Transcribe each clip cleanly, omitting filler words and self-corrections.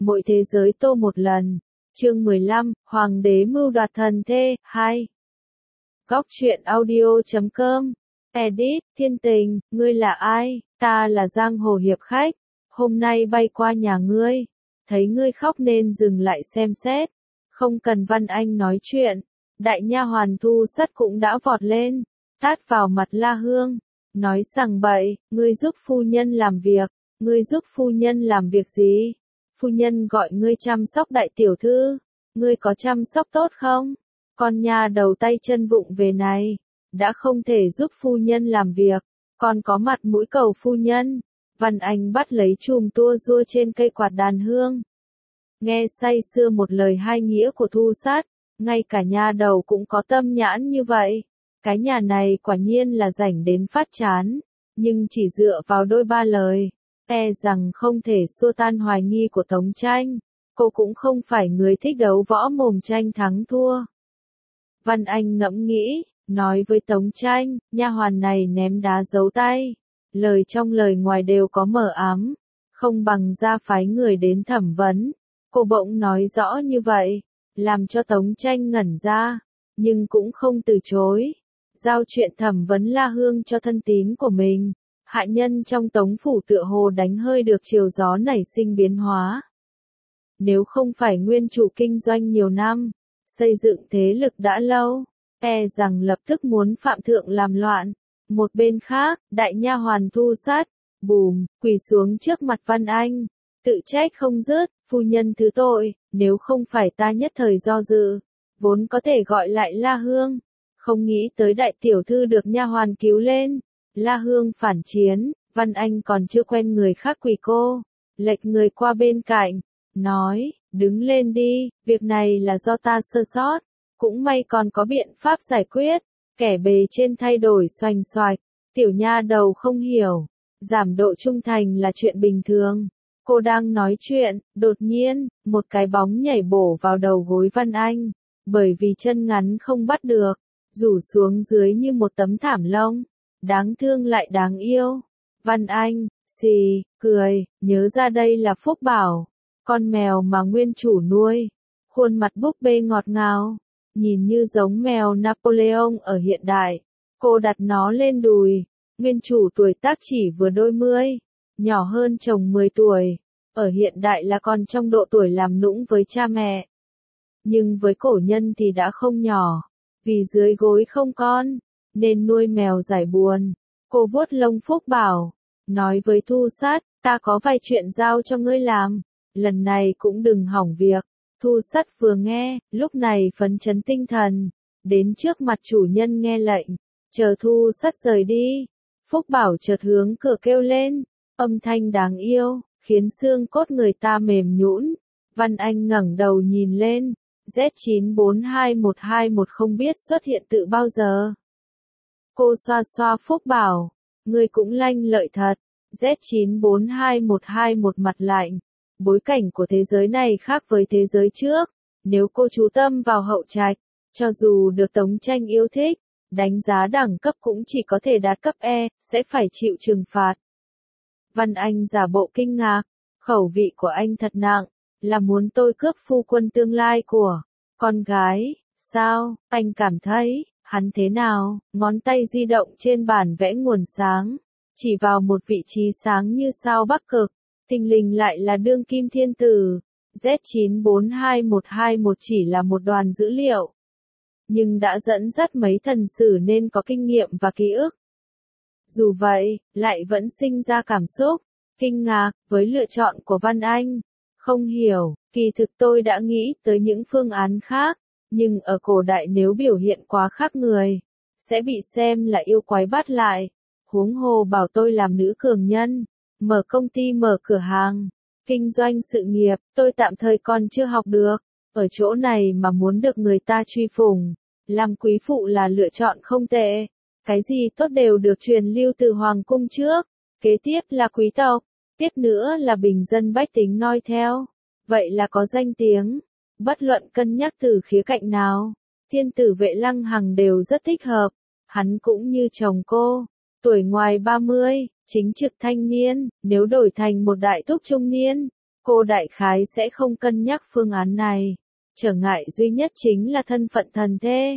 Mỗi thế giới tô một lần. Chương 15, Hoàng đế mưu đoạt thần thê, 2. Góc truyện audio.com. Edit, Thiên Tình, ngươi là ai? Ta là giang hồ hiệp khách. Hôm nay bay qua nhà ngươi. Thấy ngươi khóc nên dừng lại xem xét. Không cần Văn Anh nói chuyện. Đại nha hoàn Thu Sắt cũng đã vọt lên. Tát vào mặt La Hương. Nói sằng bậy, ngươi giúp phu nhân làm việc. Ngươi giúp phu nhân làm việc gì? Phu nhân gọi ngươi chăm sóc đại tiểu thư. Ngươi có chăm sóc tốt không? Con nha đầu tay chân vụng về này. Đã không thể giúp phu nhân làm việc. Còn có mặt mũi cầu phu nhân. Văn Anh bắt lấy chùm tua rua trên cây quạt đàn hương. Nghe say sưa một lời hai nghĩa của Thu Sát. Ngay cả nha đầu cũng có tâm nhãn như vậy. Cái nhà này quả nhiên là rảnh đến phát chán. Nhưng chỉ dựa vào đôi ba lời. E rằng không thể xua tan hoài nghi của Tống Tranh. Cô cũng không phải người thích đấu võ mồm tranh thắng thua. Văn Anh ngẫm nghĩ, nói với Tống Tranh, nha hoàn này ném đá giấu tay. Lời trong lời ngoài đều có mờ ám. Không bằng ra phái người đến thẩm vấn. Cô bỗng nói rõ như vậy. Làm cho Tống Tranh ngẩn ra. Nhưng cũng không từ chối. Giao chuyện thẩm vấn La Hương cho thân tín của mình. Hạ nhân trong Tống phủ tựa hồ đánh hơi được chiều gió nảy sinh biến hóa. Nếu không phải nguyên chủ kinh doanh nhiều năm, xây dựng thế lực đã lâu, e rằng lập tức muốn phạm thượng làm loạn. Một bên khác, đại nha hoàn Thu Sát, bùm, quỳ xuống trước mặt Văn Anh, tự trách không dứt, phu nhân thứ tội, nếu không phải ta nhất thời do dự, vốn có thể gọi lại La Hương, không nghĩ tới đại tiểu thư được nha hoàn cứu lên. La Hương phản chiến, Văn Anh còn chưa quen người khác quỳ cô, lệch người qua bên cạnh, nói, đứng lên đi, việc này là do ta sơ sót, cũng may còn có biện pháp giải quyết, kẻ bề trên thay đổi xoành xoạch, tiểu nha đầu không hiểu, giảm độ trung thành là chuyện bình thường. Cô đang nói chuyện, đột nhiên, một cái bóng nhảy bổ vào đầu gối Văn Anh, bởi vì chân ngắn không bắt được, rủ xuống dưới như một tấm thảm lông. Đáng thương lại đáng yêu. Văn Anh, xì, cười, nhớ ra đây là Phúc Bảo. Con mèo mà nguyên chủ nuôi. Khuôn mặt búp bê ngọt ngào. Nhìn như giống mèo Napoleon ở hiện đại. Cô đặt nó lên đùi. Nguyên chủ tuổi tác chỉ vừa đôi mươi. Nhỏ hơn chồng 10 tuổi. Ở hiện đại là còn trong độ tuổi làm nũng với cha mẹ. Nhưng với cổ nhân thì đã không nhỏ. Vì dưới gối không con. Nên nuôi mèo giải buồn. Cô vuốt lông Phúc Bảo, nói với Thu Sát, ta có vài chuyện giao cho ngươi làm, lần này cũng đừng hỏng việc. Thu Sát vừa nghe, lúc này phấn chấn tinh thần, đến trước mặt chủ nhân nghe lệnh, chờ Thu Sát rời đi. Phúc Bảo chợt hướng cửa kêu lên, âm thanh đáng yêu, khiến xương cốt người ta mềm nhũn. Văn Anh ngẩng đầu nhìn lên, Z942121 không biết xuất hiện từ bao giờ. Cô xoa xoa Phúc Bảo, ngươi cũng lanh lợi thật. Z942121 mặt lạnh. Bối cảnh của thế giới này khác với thế giới trước. Nếu cô chú tâm vào hậu trạch, cho dù được Tống Tranh yêu thích, đánh giá đẳng cấp cũng chỉ có thể đạt cấp E, sẽ phải chịu trừng phạt. Văn Anh giả bộ kinh ngạc, khẩu vị của anh thật nặng, là muốn tôi cướp phu quân tương lai của con gái, sao, anh cảm thấy. Hắn thế nào, ngón tay di động trên bàn vẽ nguồn sáng, chỉ vào một vị trí sáng như sao Bắc Cực, thình lình lại là đương kim thiên tử. Z942121 chỉ là một đoàn dữ liệu, nhưng đã dẫn dắt mấy thần sử nên có kinh nghiệm và ký ức. Dù vậy, lại vẫn sinh ra cảm xúc, kinh ngạc, với lựa chọn của Văn Anh. Không hiểu, kỳ thực tôi đã nghĩ tới những phương án khác. Nhưng ở cổ đại nếu biểu hiện quá khác người, sẽ bị xem là yêu quái bắt lại. Huống hồ bảo tôi làm nữ cường nhân, mở công ty mở cửa hàng, kinh doanh sự nghiệp, tôi tạm thời còn chưa học được. Ở chỗ này mà muốn được người ta truy phủng, làm quý phụ là lựa chọn không tệ. Cái gì tốt đều được truyền lưu từ hoàng cung trước, kế tiếp là quý tộc, tiếp nữa là bình dân bách tính noi theo. Vậy là có danh tiếng. Bất luận cân nhắc từ khía cạnh nào, thiên tử Vệ Lăng Hằng đều rất thích hợp. Hắn cũng như chồng cô, tuổi ngoài 30, chính trực thanh niên, nếu đổi thành một đại thúc trung niên, cô đại khái sẽ không cân nhắc phương án này. Trở ngại duy nhất chính là thân phận thần thê.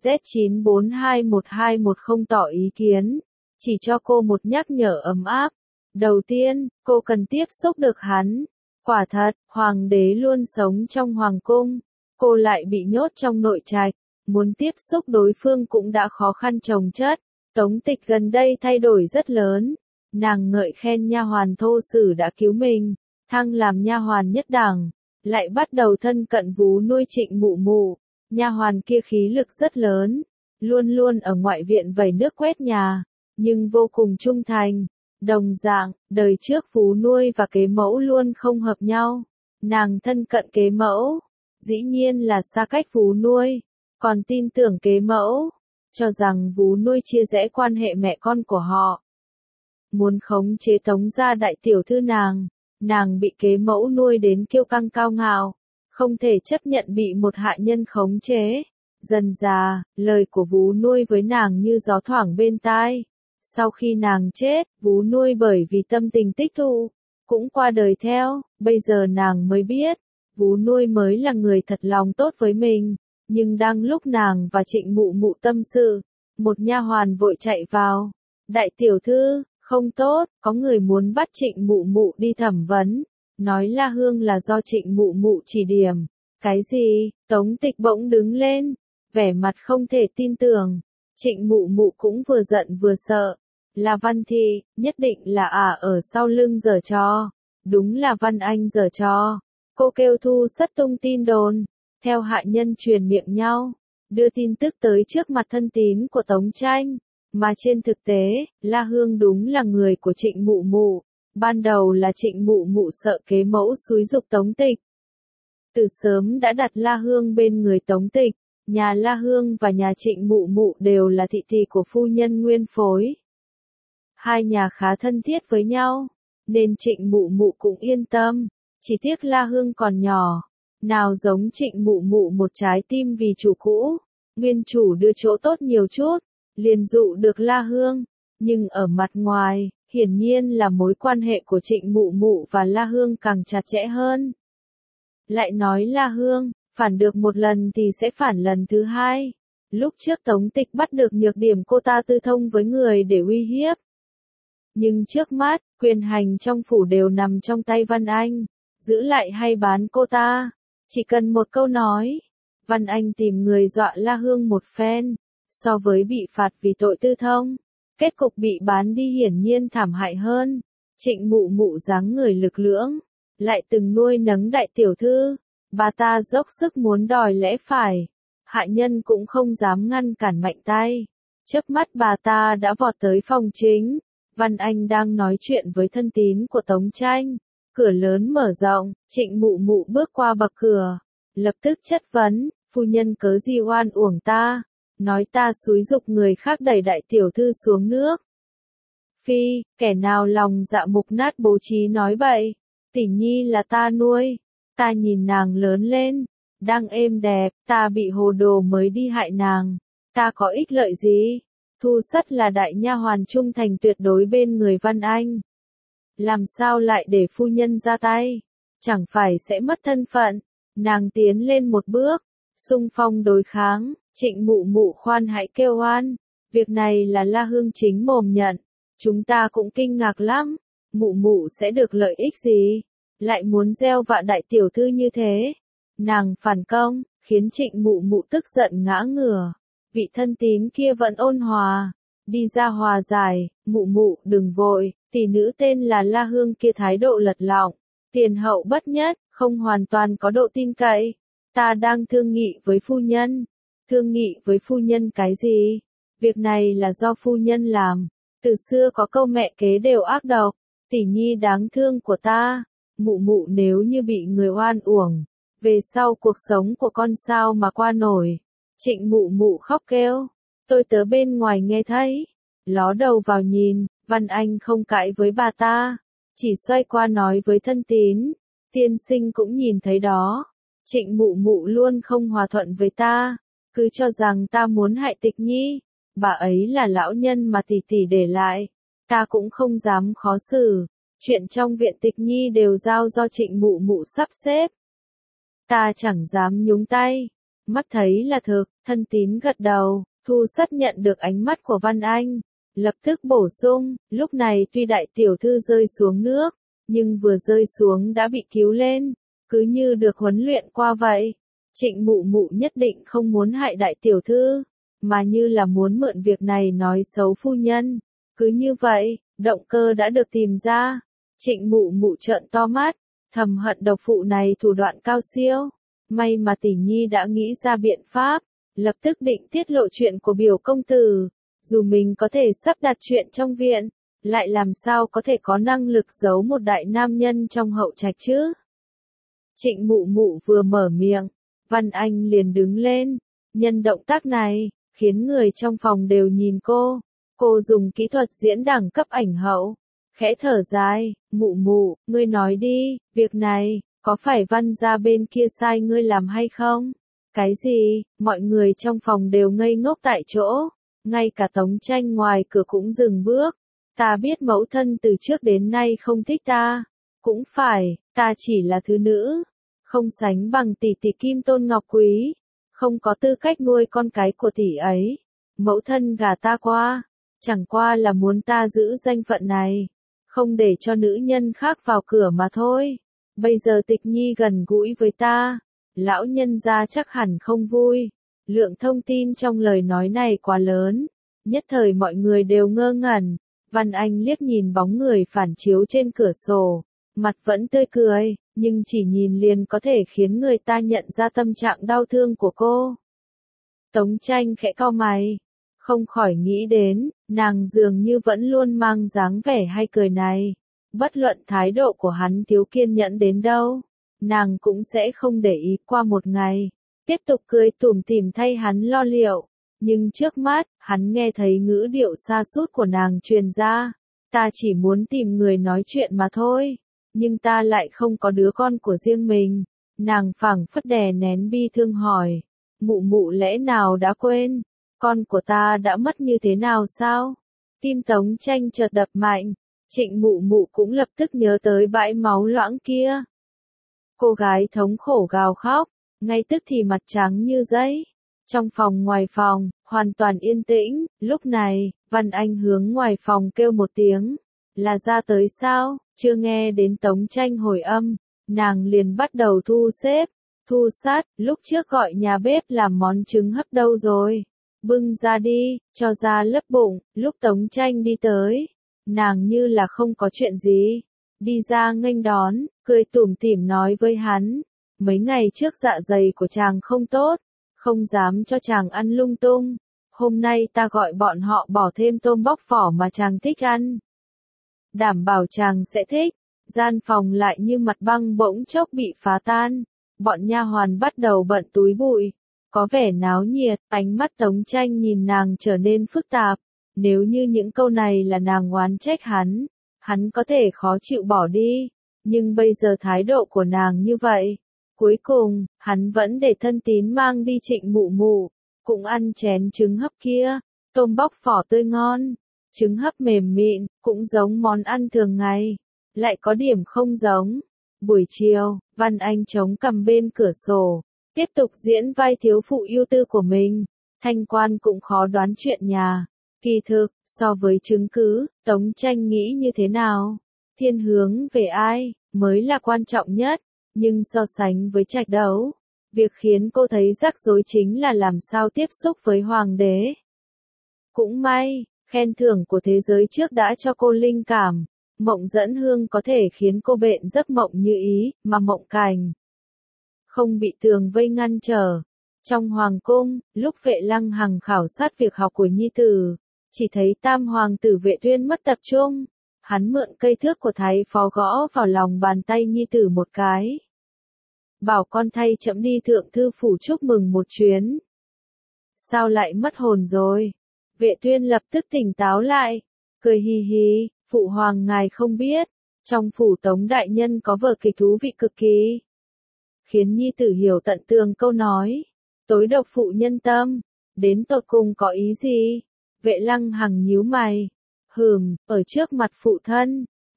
Z9421210 không tỏ ý kiến, chỉ cho cô một nhắc nhở ấm áp. Đầu tiên, cô cần tiếp xúc được hắn. Quả thật, hoàng đế luôn sống trong hoàng cung, cô lại bị nhốt trong nội trạch, muốn tiếp xúc đối phương cũng đã khó khăn chồng chất. Tống Tịch gần đây thay đổi rất lớn, nàng ngợi khen nha hoàn Thô Sử đã cứu mình, thăng làm nha hoàn nhất đẳng, lại bắt đầu thân cận vú nuôi Trịnh Mụ Mụ. Nha hoàn kia khí lực rất lớn, luôn luôn ở ngoại viện vẩy nước quét nhà, nhưng vô cùng trung thành. Đồng dạng, đời trước vú nuôi và kế mẫu luôn không hợp nhau. Nàng thân cận kế mẫu, dĩ nhiên là xa cách vú nuôi, còn tin tưởng kế mẫu, cho rằng vú nuôi chia rẽ quan hệ mẹ con của họ. Muốn khống chế Tống gia đại tiểu thư nàng bị kế mẫu nuôi đến kiêu căng cao ngạo, không thể chấp nhận bị một hạ nhân khống chế. Dần dà, lời của vú nuôi với nàng như gió thoảng bên tai. Sau khi nàng chết, vú nuôi bởi vì tâm tình tích tụ, cũng qua đời theo, bây giờ nàng mới biết, vú nuôi mới là người thật lòng tốt với mình, nhưng đang lúc nàng và Trịnh Mụ Mụ tâm sự, một nha hoàn vội chạy vào. Đại tiểu thư, không tốt, có người muốn bắt Trịnh Mụ Mụ đi thẩm vấn, nói La Hương là do Trịnh Mụ Mụ chỉ điểm. Cái gì? Tống Tịch bỗng đứng lên, vẻ mặt không thể tin tưởng. Trịnh Mụ Mụ cũng vừa giận vừa sợ. Là Văn Thị, nhất định là ở sau lưng giở trò. Đúng là Văn Anh giở trò. Cô kêu Thu Sất tung tin đồn, theo hạ nhân truyền miệng nhau, đưa tin tức tới trước mặt thân tín của Tống Tranh. Mà trên thực tế, La Hương đúng là người của Trịnh Mụ Mụ. Ban đầu là Trịnh Mụ Mụ sợ kế mẫu xúi giục Tống Tịch, từ sớm đã đặt La Hương bên người Tống Tịch. Nhà La Hương và nhà Trịnh Mụ Mụ đều là thị thị của phu nhân nguyên phối. Hai nhà khá thân thiết với nhau, nên Trịnh Mụ Mụ cũng yên tâm. Chỉ tiếc La Hương còn nhỏ, nào giống Trịnh Mụ Mụ một trái tim vì chủ cũ. Nguyên chủ đưa chỗ tốt nhiều chút, liền dụ được La Hương. Nhưng ở mặt ngoài, hiển nhiên là mối quan hệ của Trịnh Mụ Mụ và La Hương càng chặt chẽ hơn. Lại nói La Hương, phản được một lần thì sẽ phản lần thứ hai. Lúc trước Tống Tịch bắt được nhược điểm cô ta tư thông với người để uy hiếp. Nhưng trước mắt, quyền hành trong phủ đều nằm trong tay Văn Anh. Giữ lại hay bán cô ta, chỉ cần một câu nói. Văn Anh tìm người dọa La Hương một phen, so với bị phạt vì tội tư thông, kết cục bị bán đi hiển nhiên thảm hại hơn. Trịnh Mụ Mụ dáng người lực lưỡng, lại từng nuôi nấng đại tiểu thư, bà ta dốc sức muốn đòi lẽ phải, hạ nhân cũng không dám ngăn cản mạnh tay. Chớp mắt bà ta đã vọt tới phòng chính. Văn Anh đang nói chuyện với thân tín của Tống Tranh, cửa lớn mở rộng, Trịnh Mụ Mụ bước qua bậc cửa, lập tức chất vấn, phu nhân cớ gì oan uổng ta, nói ta xúi giục người khác đẩy đại tiểu thư xuống nước. Phi, kẻ nào lòng dạ mục nát bố trí nói bậy, tỷ nhi là ta nuôi, ta nhìn nàng lớn lên, đang êm đẹp, ta bị hồ đồ mới đi hại nàng, ta có ích lợi gì? Thu Sất là đại nha hoàn trung thành tuyệt đối bên người Văn Anh. Làm sao lại để phu nhân ra tay? Chẳng phải sẽ mất thân phận. Nàng tiến lên một bước, xung phong đối kháng. Trịnh Mụ Mụ khoan hãy kêu oan. Việc này là La Hương chính mồm nhận. Chúng ta cũng kinh ngạc lắm. Mụ Mụ sẽ được lợi ích gì? Lại muốn gieo vạ đại tiểu thư như thế. Nàng phản công, khiến Trịnh Mụ Mụ tức giận ngã ngửa. Vị thân tín kia vẫn ôn hòa, đi ra hòa giải. Mụ Mụ đừng vội, tỷ nữ tên là La Hương kia thái độ lật lọng, tiền hậu bất nhất, không hoàn toàn có độ tin cậy. Ta đang thương nghị với phu nhân. Thương nghị với phu nhân cái gì? Việc này là do phu nhân làm. Từ xưa có câu mẹ kế đều ác độc, tỷ nhi đáng thương của ta. Mụ Mụ nếu như bị người oan uổng, về sau cuộc sống của con sao mà qua nổi. Trịnh Mụ Mụ khóc kêu, tôi tớ bên ngoài nghe thấy, ló đầu vào nhìn. Văn Anh không cãi với bà ta, chỉ xoay qua nói với thân tín, tiên sinh cũng nhìn thấy đó. Trịnh Mụ Mụ luôn không hòa thuận với ta, cứ cho rằng ta muốn hại Tịch nhi. Bà ấy là lão nhân mà tỷ tỷ để lại, ta cũng không dám khó xử, Chuyện trong viện Tịch Nhi đều giao do Trịnh mụ mụ sắp xếp. Ta chẳng dám nhúng tay. Mắt thấy là thực, Thân Tín gật đầu, Thu Sắt nhận được ánh mắt của Văn Anh. Lập tức bổ sung, lúc này tuy đại tiểu thư rơi xuống nước, nhưng vừa rơi xuống đã bị cứu lên, cứ như được huấn luyện qua vậy. Trịnh mụ mụ nhất định không muốn hại đại tiểu thư, mà như là muốn mượn việc này nói xấu phu nhân. Cứ như vậy, động cơ đã được tìm ra. Trịnh mụ mụ trợn to mắt, thầm hận độc phụ này thủ đoạn cao siêu. May mà tỷ nhi đã nghĩ ra biện pháp, lập tức định tiết lộ chuyện của biểu công tử. Dù mình có thể sắp đặt chuyện trong viện, lại làm sao có thể có năng lực giấu một đại nam nhân trong hậu trạch chứ? Trịnh mụ mụ vừa mở miệng, Văn Anh liền đứng lên. Nhân động tác này, khiến người trong phòng đều nhìn cô. Cô dùng kỹ thuật diễn đẳng cấp ảnh hậu. Khẽ thở dài, mụ mụ, ngươi nói đi, việc này, có phải Văn gia bên kia sai ngươi làm hay không? Cái gì? Mọi người trong phòng đều ngây ngốc tại chỗ. Ngay cả Tống Tranh ngoài cửa cũng dừng bước. Ta biết mẫu thân từ trước đến nay không thích ta. Cũng phải, ta chỉ là thứ nữ. Không sánh bằng tỷ tỷ Kim Tôn Ngọc Quý. Không có tư cách nuôi con cái của tỷ ấy. Mẫu thân gả ta qua. Chẳng qua là muốn ta giữ danh phận này. Không để cho nữ nhân khác vào cửa mà thôi. Bây giờ Tịch Nhi gần gũi với ta. Lão nhân gia chắc hẳn không vui. Lượng thông tin trong lời nói này quá lớn. Nhất thời mọi người đều ngơ ngẩn. Văn Anh liếc nhìn bóng người phản chiếu trên cửa sổ. Mặt vẫn tươi cười, nhưng chỉ nhìn liền có thể khiến người ta nhận ra tâm trạng đau thương của cô. Tống Tranh khẽ cau mày. Không khỏi nghĩ đến, nàng dường như vẫn luôn mang dáng vẻ hay cười này. Bất luận thái độ của hắn thiếu kiên nhẫn đến đâu, nàng cũng sẽ không để ý. Qua một ngày, tiếp tục cười tủm tỉm thay hắn lo liệu. Nhưng trước mắt, hắn nghe thấy ngữ điệu sa sút của nàng truyền ra. Ta chỉ muốn tìm người nói chuyện mà thôi. Nhưng ta lại không có đứa con của riêng mình. Nàng phảng phất đè nén bi thương hỏi. Mụ mụ lẽ nào đã quên? Con của ta đã mất như thế nào sao? Tim Tống Tranh chợt đập mạnh. Trịnh mụ mụ cũng lập tức nhớ tới bãi máu loãng kia. Cô gái thống khổ gào khóc, ngay tức thì mặt trắng như giấy. Trong phòng ngoài phòng, hoàn toàn yên tĩnh. Lúc này, Văn Anh hướng ngoài phòng kêu một tiếng. Là ra tới sao? Chưa nghe đến Tống Tranh hồi âm, nàng liền bắt đầu thu xếp. Thu sát, lúc trước gọi nhà bếp làm món trứng hấp đâu rồi? Bưng ra đi, cho ra lấp bụng. Lúc Tống Tranh đi tới, nàng như là không có chuyện gì. Đi ra nghênh đón, cười tủm tỉm nói với hắn. Mấy ngày trước dạ dày của chàng không tốt, không dám cho chàng ăn lung tung. Hôm nay ta gọi bọn họ bỏ thêm tôm bóc vỏ mà chàng thích ăn. Đảm bảo chàng sẽ thích. Gian phòng lại như mặt băng bỗng chốc bị phá tan. Bọn nha hoàn bắt đầu bận túi bụi. Có vẻ náo nhiệt, ánh mắt Tống Tranh nhìn nàng trở nên phức tạp. Nếu như những câu này là nàng oán trách hắn có thể khó chịu bỏ đi. Nhưng bây giờ thái độ của nàng như vậy. Cuối cùng, hắn vẫn để Thân Tín mang đi Trịnh mụ mụ. Cũng ăn chén trứng hấp kia. Tôm bóc vỏ tươi ngon. Trứng hấp mềm mịn, cũng giống món ăn thường ngày. Lại có điểm không giống. Buổi chiều, Văn Anh chống cằm bên cửa sổ. Tiếp tục diễn vai thiếu phụ ưu tư của mình. Thanh Quan cũng khó đoán chuyện nhà. Kỳ thực, so với chứng cứ, Tống Tranh nghĩ như thế nào? Thiên hướng về ai, mới là quan trọng nhất. Nhưng so sánh với trạch đấu, việc khiến cô thấy rắc rối chính là làm sao tiếp xúc với hoàng đế. Cũng may, khen thưởng của thế giới trước đã cho cô linh cảm. Mộng dẫn hương có thể khiến cô bệnh giấc mộng như ý, mà mộng cảnh không bị tường vây ngăn trở. Trong hoàng cung, lúc Vệ Lăng Hằng khảo sát việc học của nhi tử, chỉ thấy tam hoàng tử Vệ Tuyên mất tập trung. Hắn mượn cây thước của thái phó gõ vào lòng bàn tay nhi tử một cái. Bảo con thay trẫm đi thượng thư phủ chúc mừng một chuyến. Sao lại mất hồn rồi? Vệ Tuyên lập tức tỉnh táo lại, cười hì hì, phụ hoàng ngài không biết, trong phủ Tống đại nhân có vở kịch thú vị cực kỳ. Khiến nhi tử hiểu tận tường câu nói, tối độc phụ nhân tâm, đến tột cùng có ý gì? Vệ Lăng Hằng nhíu mày, ở trước mặt phụ thân,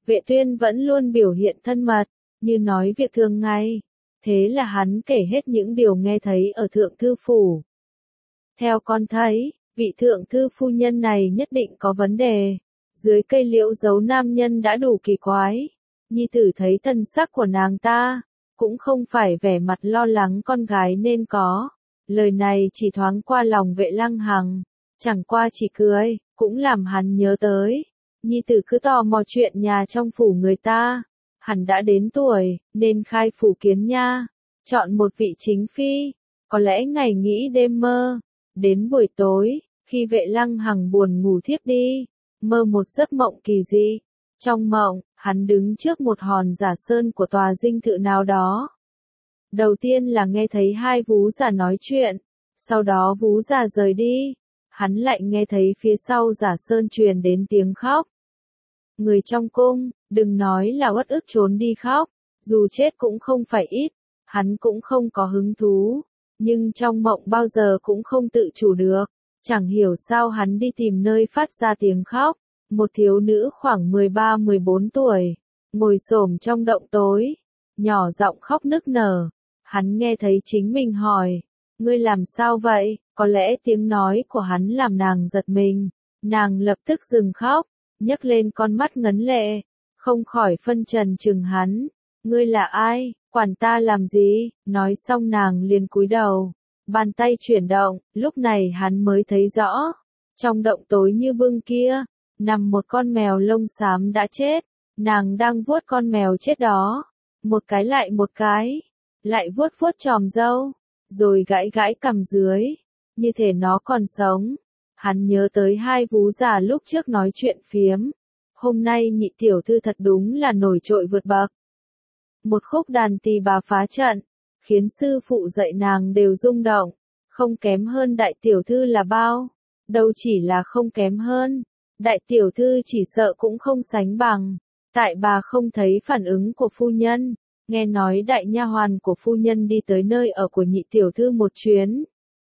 Vệ Tuyên vẫn luôn biểu hiện thân mật, như nói việc thường ngày. Thế là hắn kể hết những điều nghe thấy ở thượng thư phủ. Theo con thấy, vị thượng thư phu nhân này nhất định có vấn đề. Dưới cây liễu giấu nam nhân đã đủ kỳ quái. Nhi tử thấy thân sắc của nàng ta, cũng không phải vẻ mặt lo lắng con gái nên có. Lời này chỉ thoáng qua lòng Vệ Lăng Hằng, chẳng qua chỉ cười, cũng làm hắn nhớ tới. Nhi tử cứ tò mò chuyện nhà trong phủ người ta. Hắn đã đến tuổi, nên khai phủ kiến nha. Chọn một vị chính phi, có lẽ ngày nghĩ đêm mơ. Đến buổi tối, khi Vệ Lăng Hằng buồn ngủ thiếp đi, mơ một giấc mộng kỳ dị. Trong mộng, hắn đứng trước một hòn giả sơn của tòa dinh thự nào đó. Đầu tiên là nghe thấy hai vú già nói chuyện, sau đó vú già rời đi. Hắn lại nghe thấy phía sau giả sơn truyền đến tiếng khóc. Người trong cung, đừng nói là uất ức trốn đi khóc, dù chết cũng không phải ít, hắn cũng không có hứng thú, nhưng trong mộng bao giờ cũng không tự chủ được, chẳng hiểu sao hắn đi tìm nơi phát ra tiếng khóc, một thiếu nữ khoảng 13-14 tuổi, ngồi xổm trong động tối, nhỏ giọng khóc nức nở, hắn nghe thấy chính mình hỏi, ngươi làm sao vậy, có lẽ tiếng nói của hắn làm nàng giật mình, nàng lập tức dừng khóc, nhấc lên con mắt ngấn lệ, không khỏi phân trần chừng hắn, ngươi là ai, quản ta làm gì, nói xong nàng liền cúi đầu, bàn tay chuyển động, lúc này hắn mới thấy rõ, trong động tối như bưng kia, nằm một con mèo lông xám đã chết, nàng đang vuốt con mèo chết đó, một cái lại vuốt vuốt chòm râu, rồi gãi gãi cằm dưới, như thể nó còn sống. Hắn nhớ tới hai vú già lúc trước nói chuyện phiếm. Hôm nay nhị tiểu thư thật đúng là nổi trội vượt bậc. Một khúc đàn tỳ bà phá trận, khiến sư phụ dạy nàng đều rung động. Không kém hơn đại tiểu thư là bao. Đâu chỉ là không kém hơn. Đại tiểu thư chỉ sợ cũng không sánh bằng. Tại bà không thấy phản ứng của phu nhân. Nghe nói đại nha hoàn của phu nhân đi tới nơi ở của nhị tiểu thư một chuyến.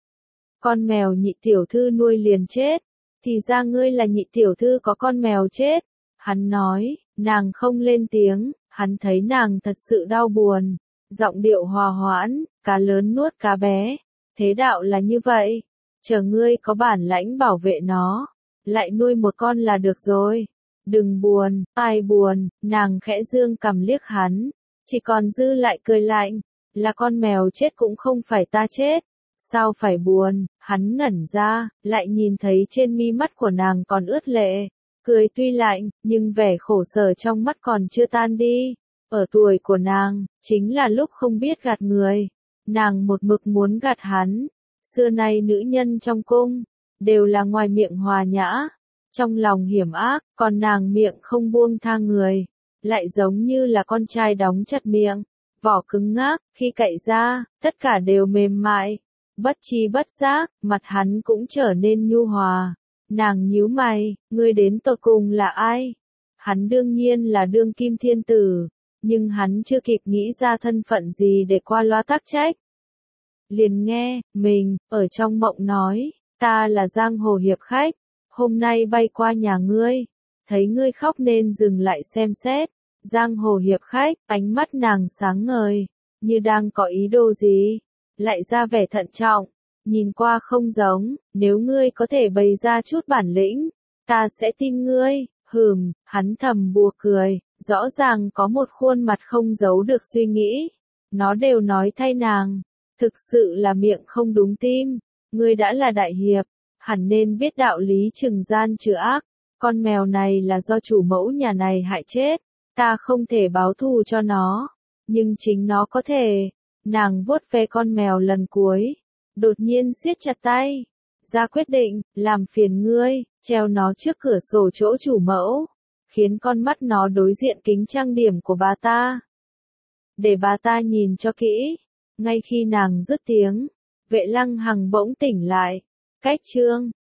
Con mèo nhị tiểu thư nuôi liền chết, thì ra ngươi là nhị tiểu thư có con mèo chết. Hắn nói, nàng không lên tiếng, hắn thấy nàng thật sự đau buồn, giọng điệu hòa hoãn, cá lớn nuốt cá bé, thế đạo là như vậy, chờ ngươi có bản lãnh bảo vệ nó, lại nuôi một con là được rồi. Đừng buồn, ai buồn, nàng khẽ dương cằm liếc hắn, chỉ còn dư lại cười lạnh, là con mèo chết cũng không phải ta chết. Sao phải buồn, hắn ngẩn ra, lại nhìn thấy trên mi mắt của nàng còn ướt lệ. Cười tuy lạnh, nhưng vẻ khổ sở trong mắt còn chưa tan đi. Ở tuổi của nàng, chính là lúc không biết gạt người. Nàng một mực muốn gạt hắn. Xưa nay nữ nhân trong cung, đều là ngoài miệng hòa nhã, trong lòng hiểm ác, còn nàng miệng không buông tha người. Lại giống như là con trai đóng chặt miệng, vỏ cứng ngắc, khi cạy ra, tất cả đều mềm mại. Bất chi bất giác, mặt hắn cũng trở nên nhu hòa. Nàng nhíu mày, ngươi đến tột cùng là ai? Hắn đương nhiên là đương kim thiên tử, nhưng hắn chưa kịp nghĩ ra thân phận gì để qua loa tác trách. Liền nghe, mình, ở trong mộng nói, ta là giang hồ hiệp khách, hôm nay bay qua nhà ngươi, thấy ngươi khóc nên dừng lại xem xét. Giang hồ hiệp khách, ánh mắt nàng sáng ngời, như đang có ý đồ gì. Lại ra vẻ thận trọng, nhìn qua không giống, nếu ngươi có thể bày ra chút bản lĩnh, ta sẽ tin ngươi, hắn thầm bùa cười, rõ ràng có một khuôn mặt không giấu được suy nghĩ, nó đều nói thay nàng, thực sự là miệng không đúng tim, ngươi đã là đại hiệp, hẳn nên biết đạo lý trừng gian trừ ác, con mèo này là do chủ mẫu nhà này hại chết, ta không thể báo thù cho nó, nhưng chính nó có thể. Nàng vuốt ve con mèo lần cuối, đột nhiên siết chặt tay, ra quyết định, làm phiền ngươi, treo nó trước cửa sổ chỗ chủ mẫu, khiến con mắt nó đối diện kính trang điểm của bà ta. Để bà ta nhìn cho kỹ, ngay khi nàng dứt tiếng, Vệ Lăng Hằng bỗng tỉnh lại, cách chương